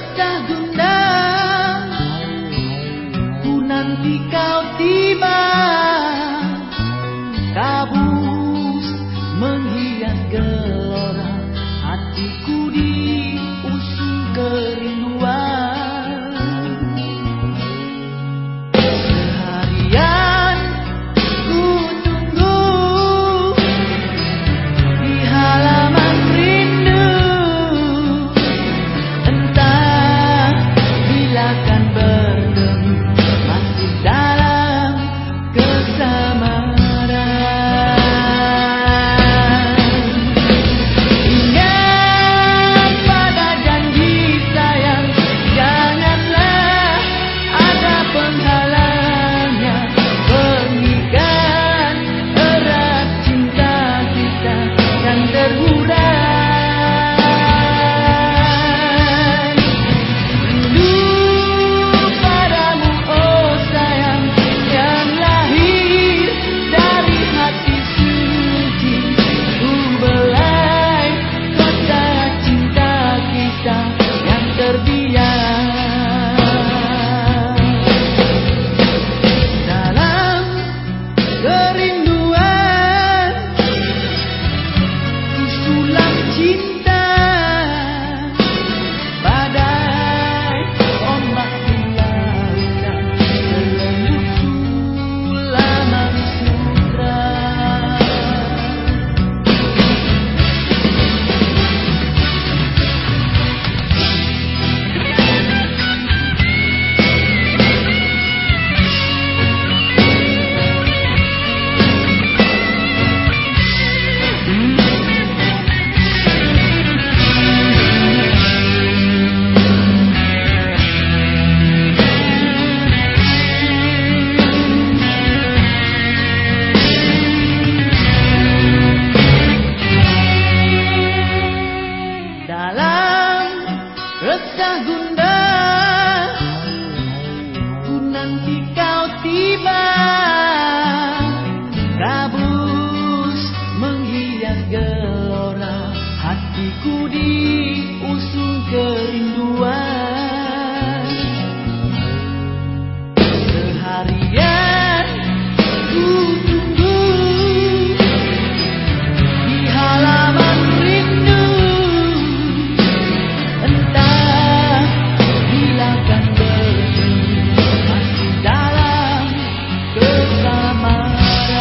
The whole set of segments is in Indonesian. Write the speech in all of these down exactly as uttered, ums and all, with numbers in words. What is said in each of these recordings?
resah gundah, ku nanti kau tiba, kabus menghias gelora, hatiku diusung kerinduan. Seharian ku tunggu di halaman rindu, entah bila kan bertemu masih dalam kesamaran. Ingat pada janji sayang, janganlah ada penghalangnya, pernikahan erat cinta kita yang terurai. Rindu padamu oh sayang, yang lahir dari hati suci, ku belai kota cinta kita yang terbiar. Dalam kerinduan ku sulam cinta, badai ombak di lautan, selembut sulaman sutra. Dalam resah gundah, ku nanti kau tiba, kabus menghias gelora, hatiku diusung kerinduan. Seharian ku tunggu di halaman rindu, entah bila kan bertemu masih dalam kesamaran.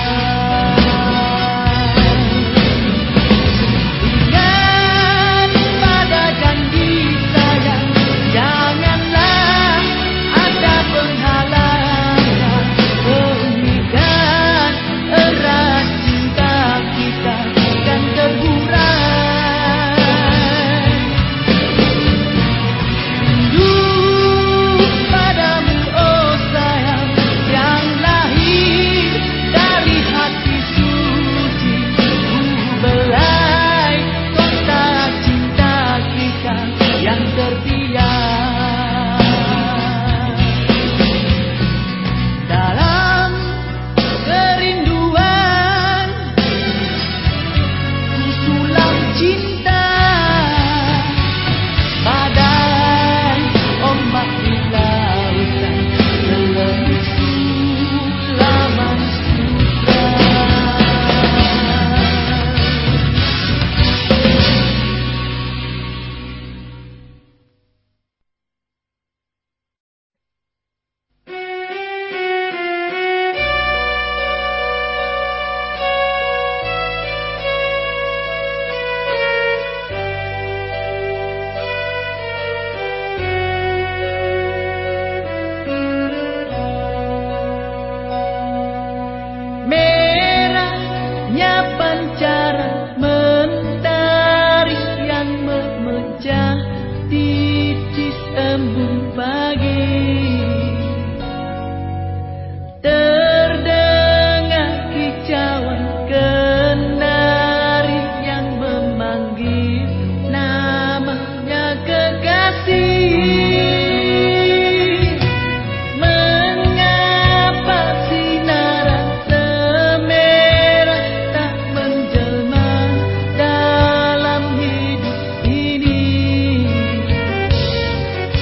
Ingat pada janji sayang, janganlah ada penghalangan, pernikahan erat cinta kita kan terurai. Rindu padamu oh sayang, yang lahir dari hati suci, ku belai kota cinta kita yang terbiar. Dalam kerinduan ku sulam cinta, badai ombak di lautan, selembut sulaman sutra. Merahnya pancaran mentari yang memecah titis embun pagi, terdengar kicauan kenari yang memanggil namanya kekasih. Mengapa sinaran semerah tak menjelma dalam hidup ini?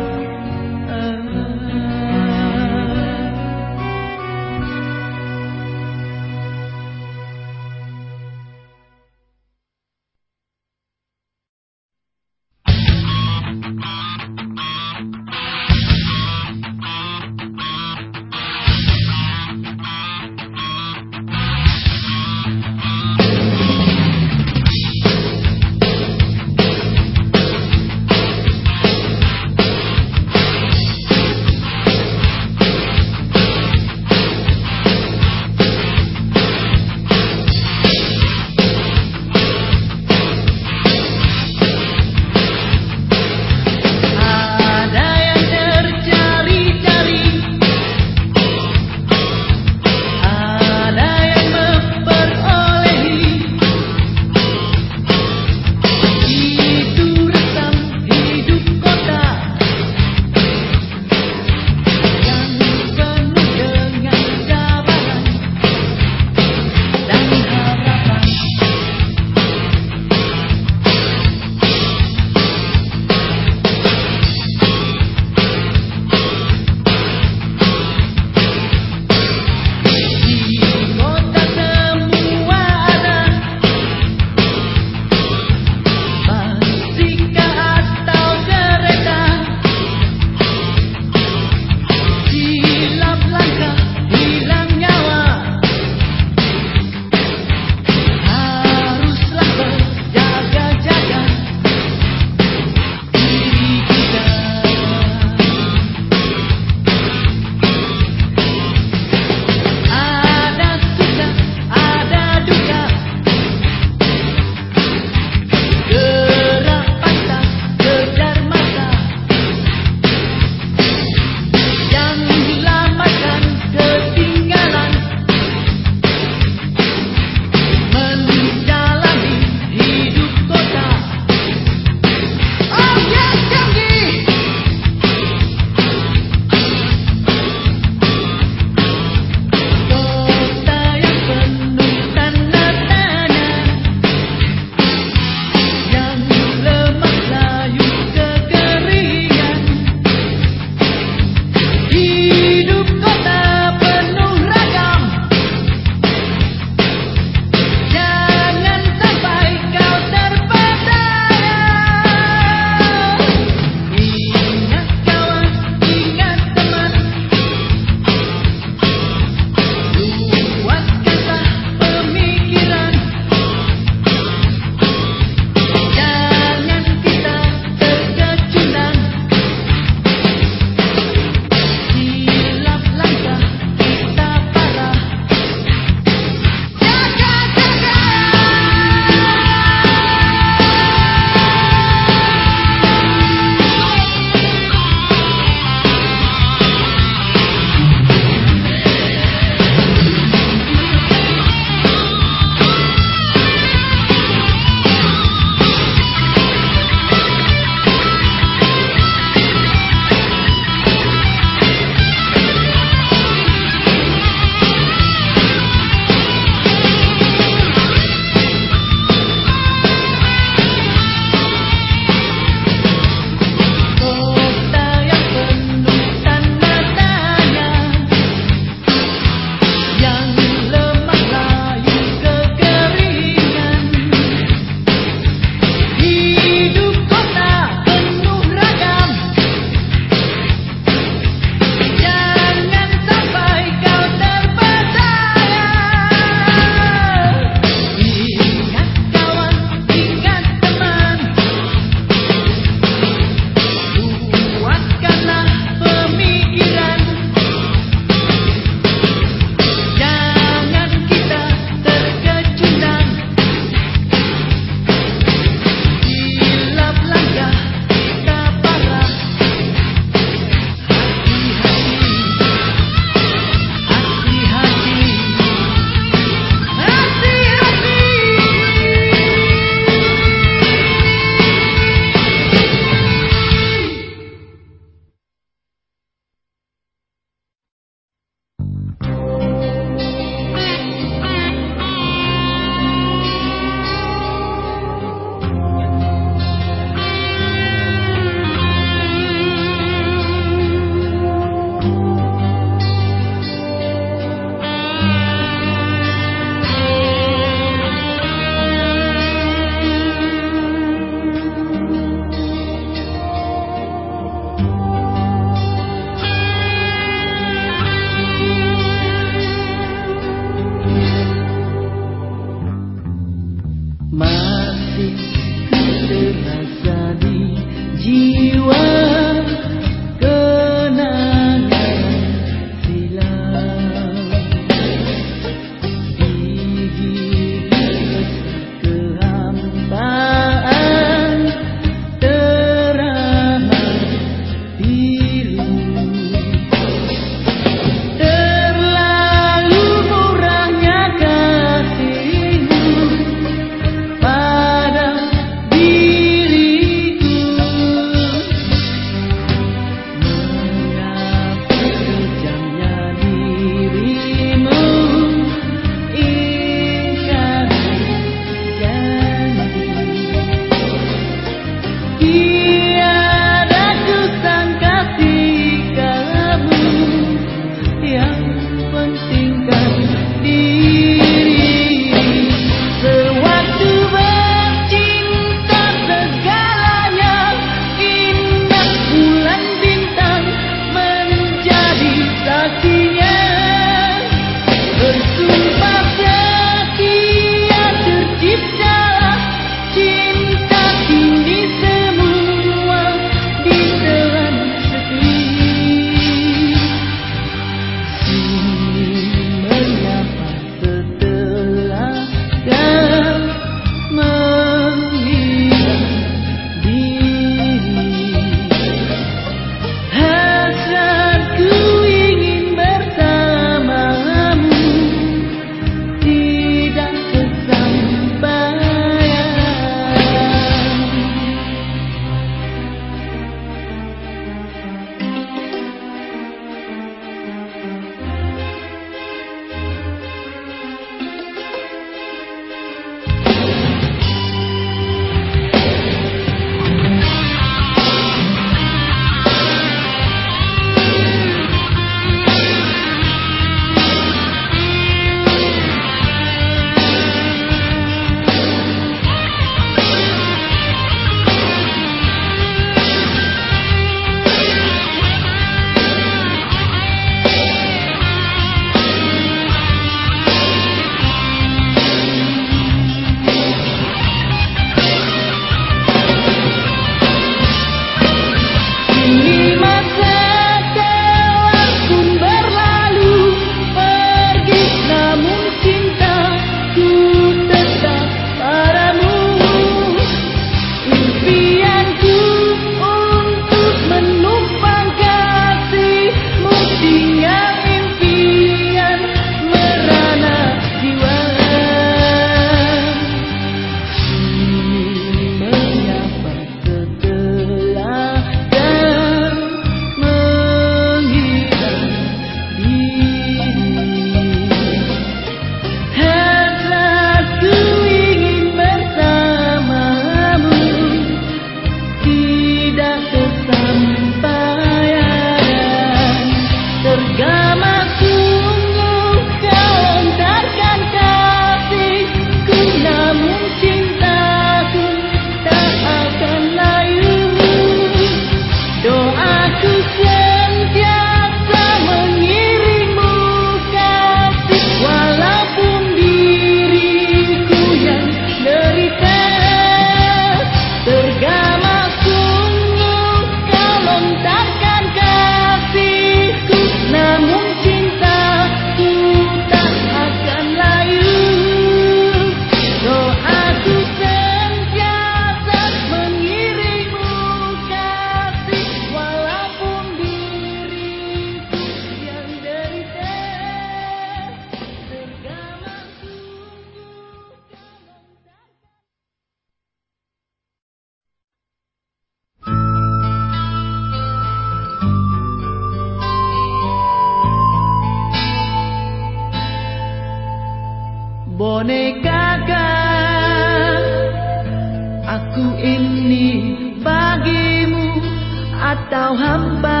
bonekakah aku ini bagimu atau hampa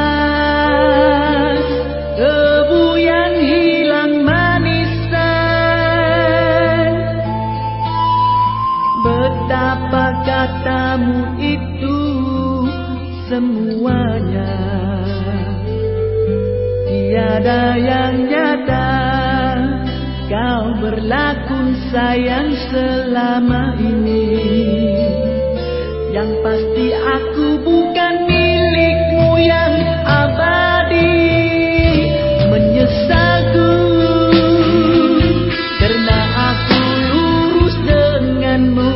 debu yang hilang manisan? Betapa katamu itu semuanya tiada yang nyata. Kau berlakon sayang selama ini. Yang pasti aku bukan milikmu yang abadi. Menyesalku karena aku lurus denganmu,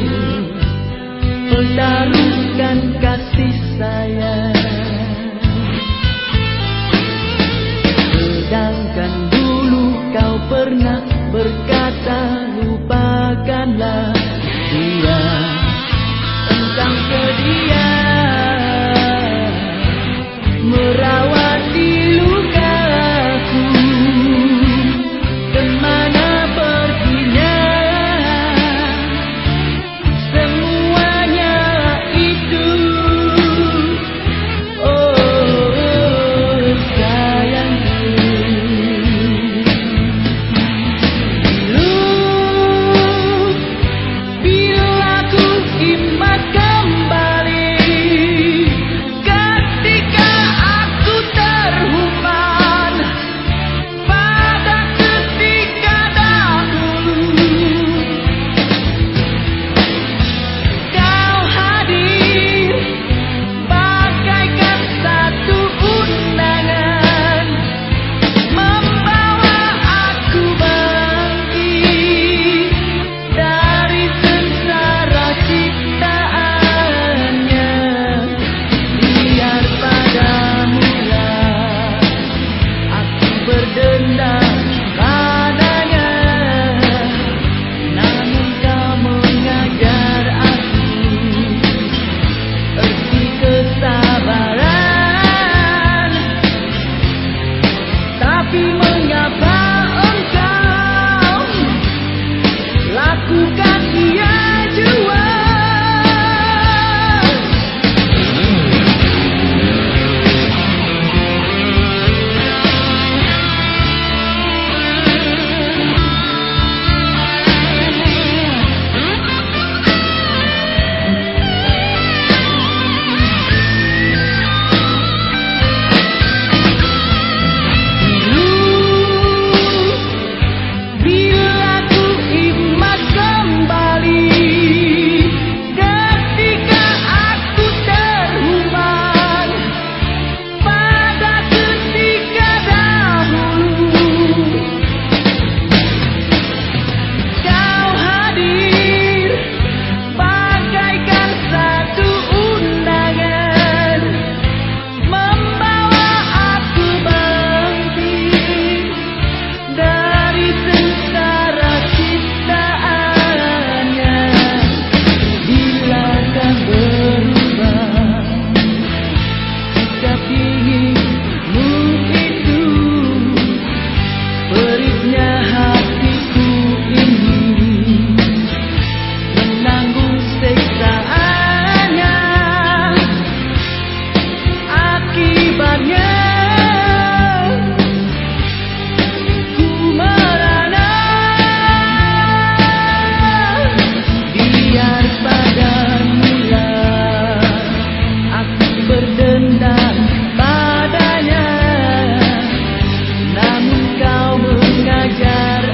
pertaruhkan kasih sayang. Sedangkan dulu kau pernah berkata lupakanlah dia, tentang sedia merawat di lukaku. Kemana perginya semuanya itu? Oh sayangku, bila ku ingat kembali ketika aku terhubung pada ketika dahulu. Kau hadir bagaikan satu undangan, membawa aku bangkit dari sengsara ciptaannya. Biar padamu lah aku berdendam padanya, namun kau mengajar aku erti kesabaran. Tapi mengapa engkau lakukan ia jua? Bila ku ingat kembali ketika aku terhubung pada ketika dahulu. Kau hadir bagaikan satu undangan, membawa aku bangkit dari sengsara ciptaannya. Bila kan berubah sikap inginmu itu, perihnya hatiku ini menanggung siksaannya. Akibatnya ku merana. Biar padamu lah aku berdendam padanya, namun kau mengajar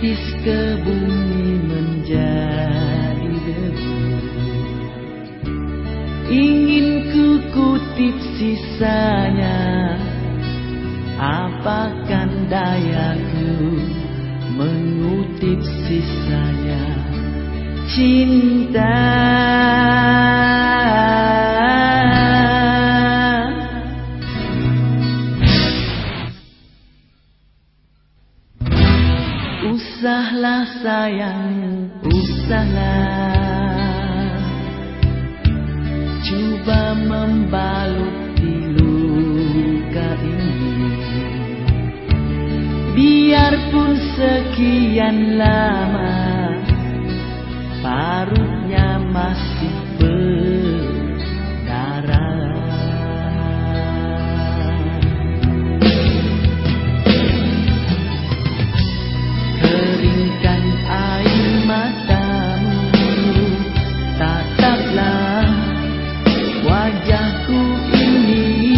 Titis ke bumi menjadi debu. Ingin ku kutip sisanya, apakan dayaku mengutip sisanya. Cinta usahlah sayang, usahlah, coba membaluti luka ini. Biarpun sekian lama, parutnya masih berdarah. Keringkan air matamu, tataplah wajahku ini.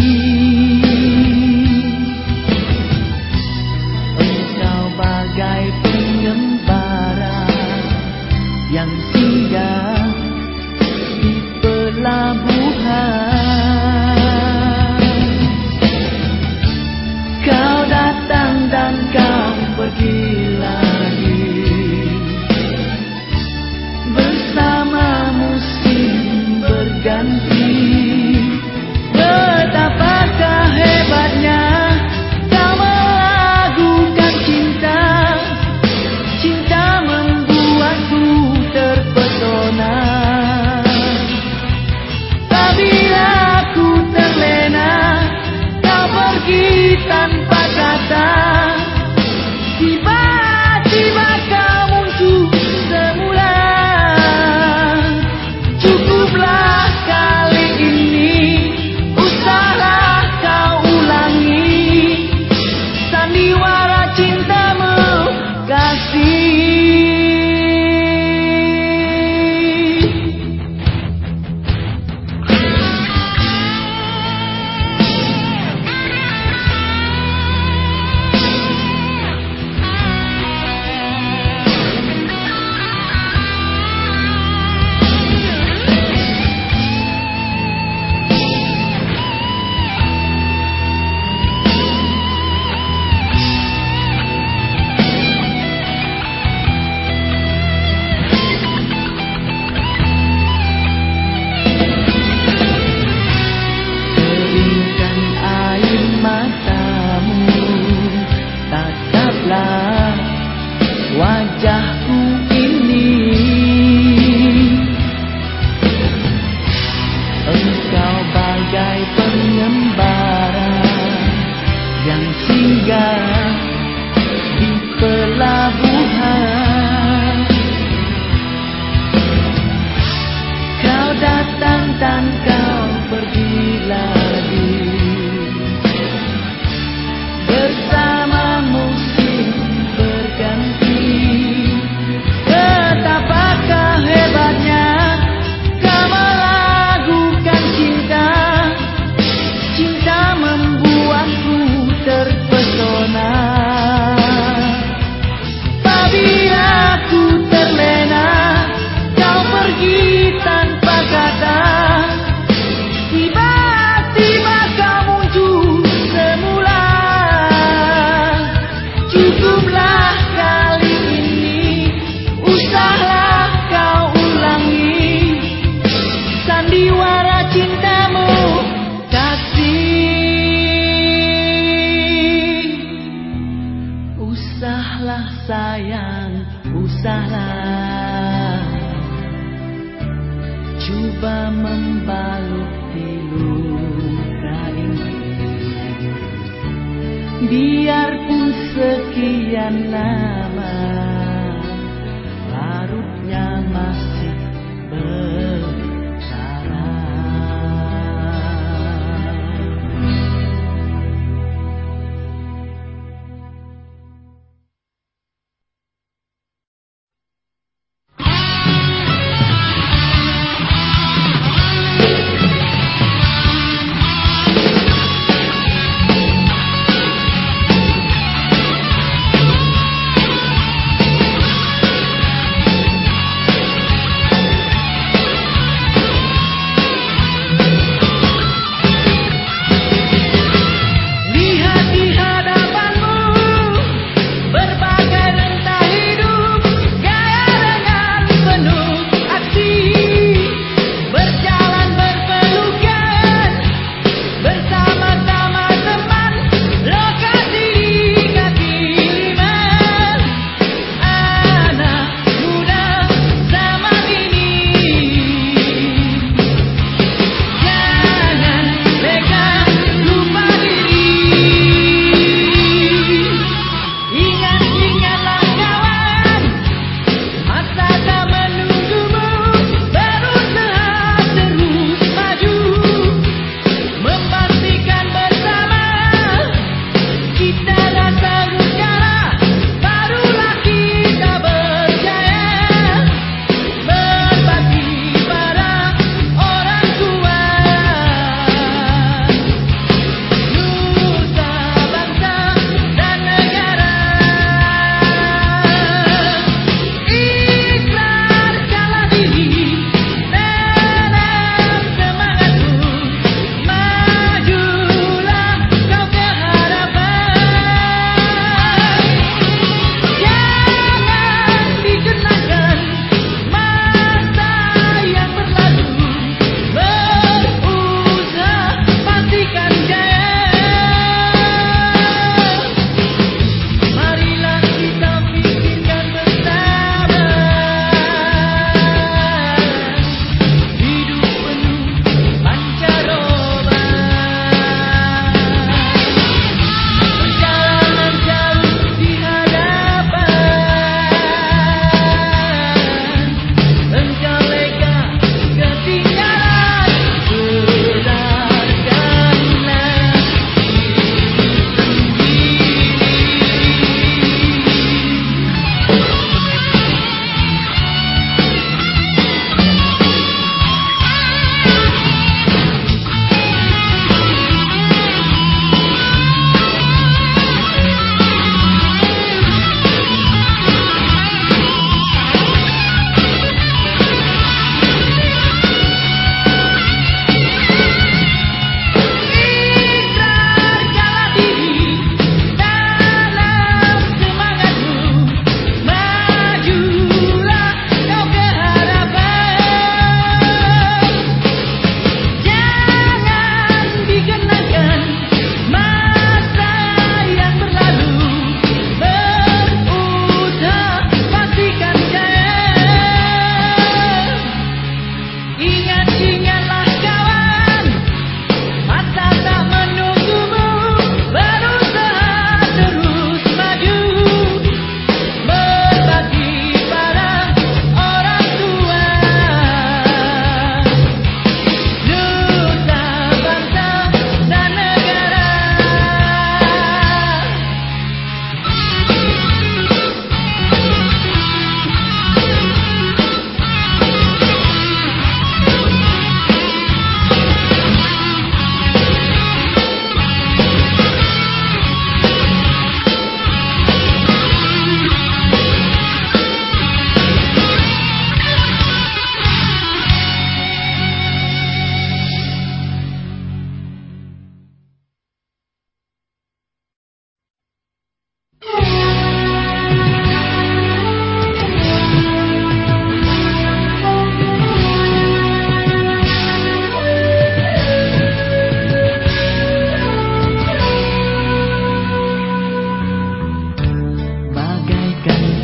Engkau bagai pengembara yang singgah di pelabuhan. Kau datang dan kau pergi lagi, bersama musim berganti. Betapakah hebatnya kau melakukan cinta. Cinta membuatku terpesona. Apabila aku terlena, kau pergi tanpa kata. Tiba-tiba kau muncul semula. Cukuplah kali ini, usahlah kau ulangi sandiwara cintamu, kasih. Keringkan air matamu, tataplah wajahku ini. Engkau bagai pengembara yang singgah di pelabuhan. Kau datang dan kau pergi lagi, bersama musim berganti. Betapakah hebatnya kau melakukan cinta. Cinta membuatku terpesona. Apabila aku terlena, kau pergi tanpa kata. Tiba-tiba kau muncul semula. Cukuplah kali ini, usahlah kau ulangi sandiwara cintamu, kasih. Usahlah sayang, usahlah, coba membaluti luka ini. Biarpun sekian lama, parutnya masih berdarah.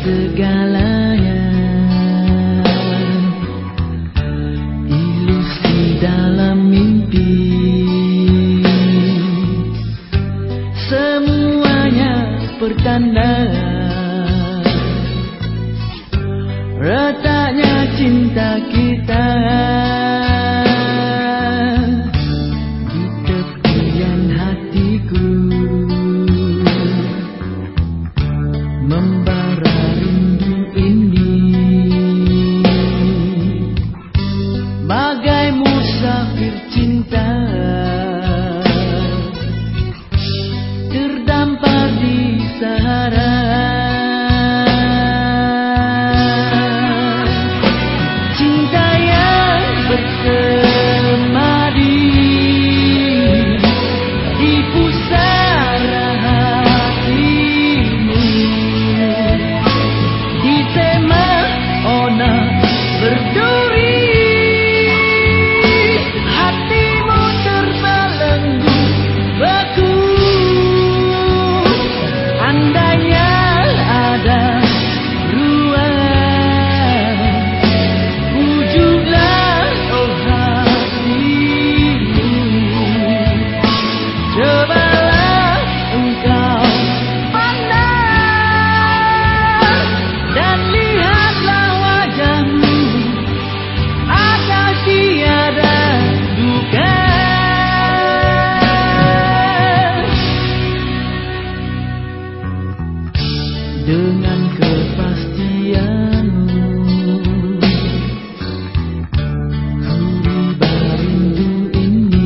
segalanya, ilusi dalam mimpi, semuanya pertanda retaknya cinta kita. Di tepian hatiku membara rindu ini, bagai musafir cinta terdampar di Sahara. Cinta yang bersemadi di pusara hatimu, di tema ona berduri, hatimu terbelenggu beku. Andainya ada ruang, wujudlah oh hatimu, cobalah engkau pandang dan lihatlah wajahmu, agar tiada duka. Dengan kepastianmu ku riba rindu ini,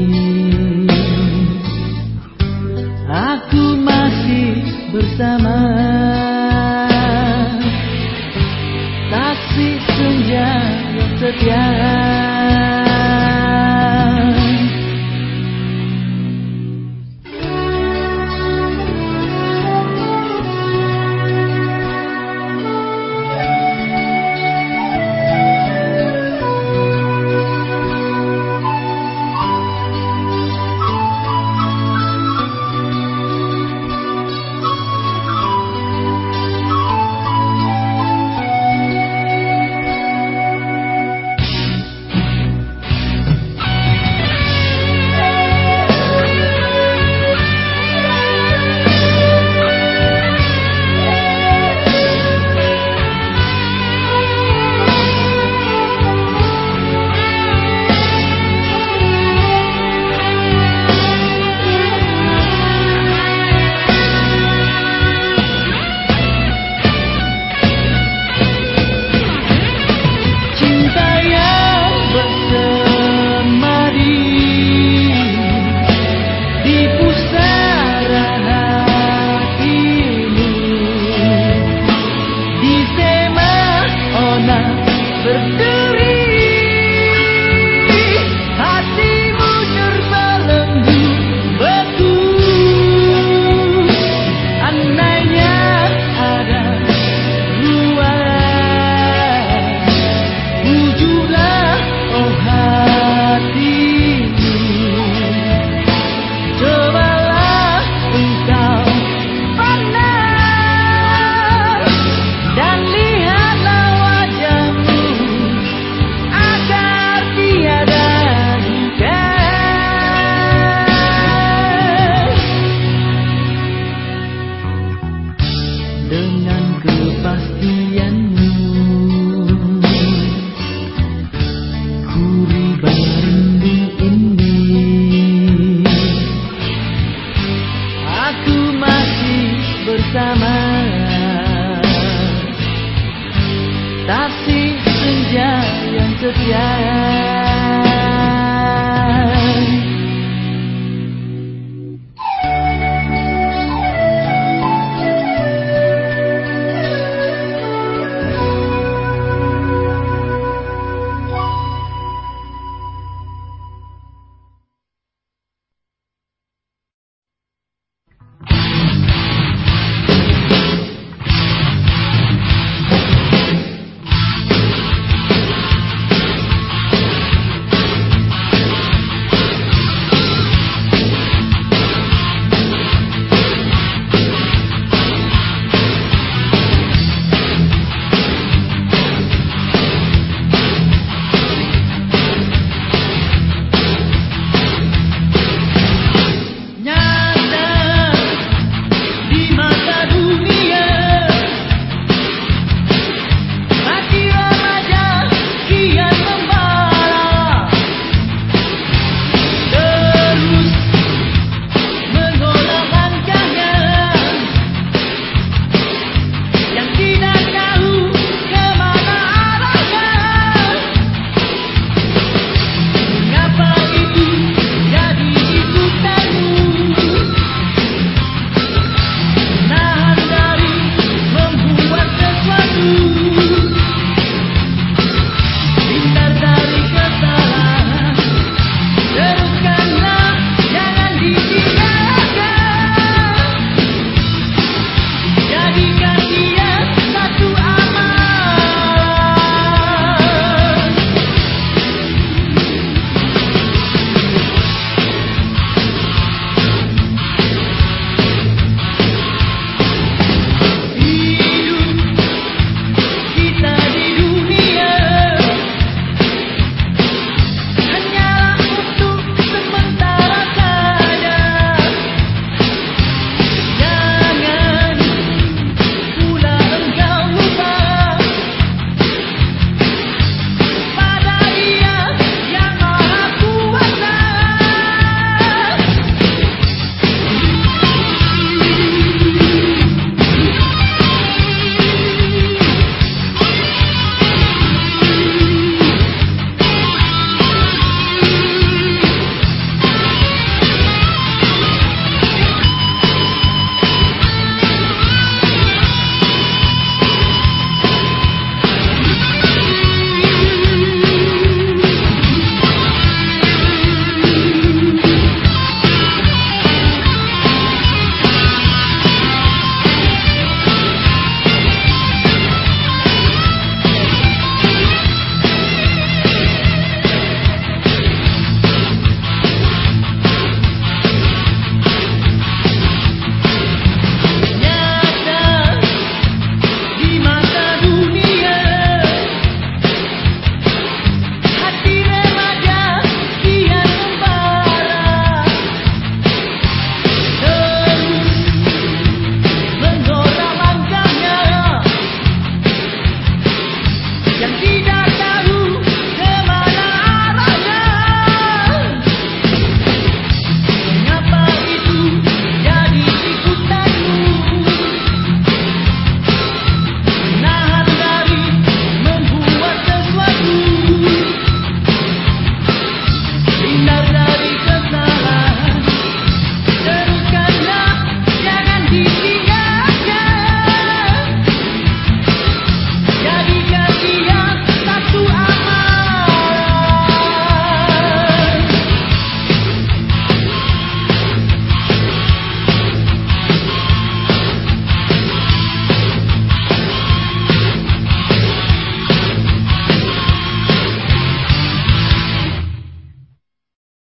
aku masih bersama taksi senja yang setia. Dengan kepastianmu ku riba rindu ini, aku masih bersama taksi senja yang setia.